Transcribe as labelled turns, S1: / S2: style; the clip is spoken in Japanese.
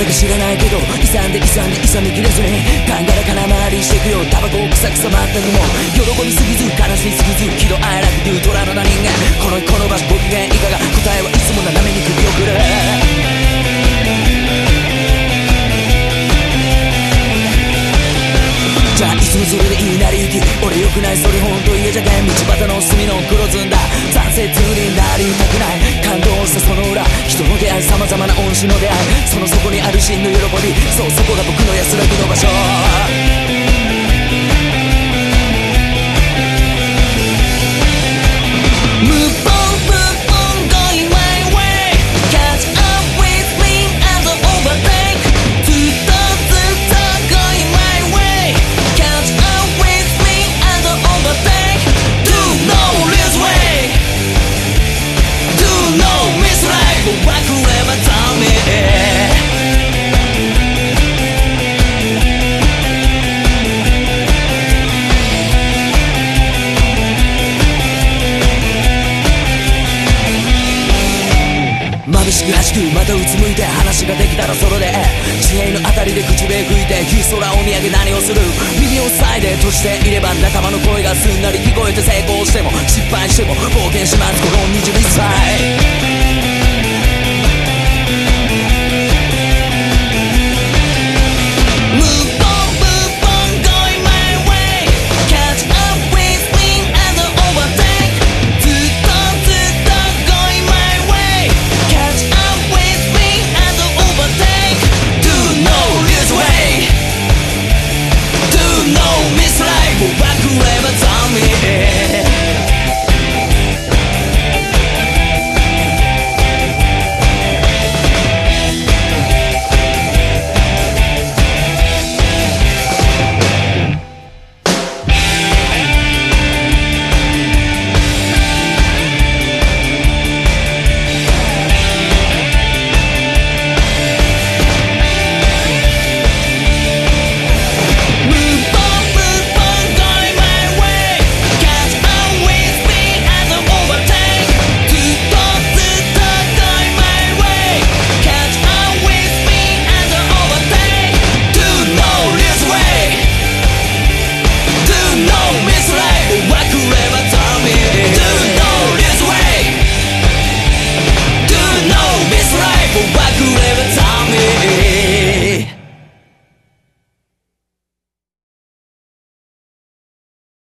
S1: く知らないけど勇んで勇みきれずにガンガラ金回りしてくよ。タバコを臭く染まったにも喜びすぎず悲しみすぎず喜怒哀楽という虎のな人間。この場所ご機嫌いかが、答えはいつも斜めに首を振る。じゃあいつもそれでいいなりゆき、俺よくないそれほんと家じゃけん。道端の隅の黒ずんだ残雪になりたくない。感動したその裏、人の出会い様々な恩師の出会い、その底にある真の喜び、そうそこが僕の安らぎの場所。眩しく走くまたうつむいて話ができたらそれで地平のあたりで口笛吹いて日空を見上げ何をする。耳を塞いで閉じていれば仲間の声がすんなり聞こえて、成功しても失敗しても冒険しますこの21歳。Move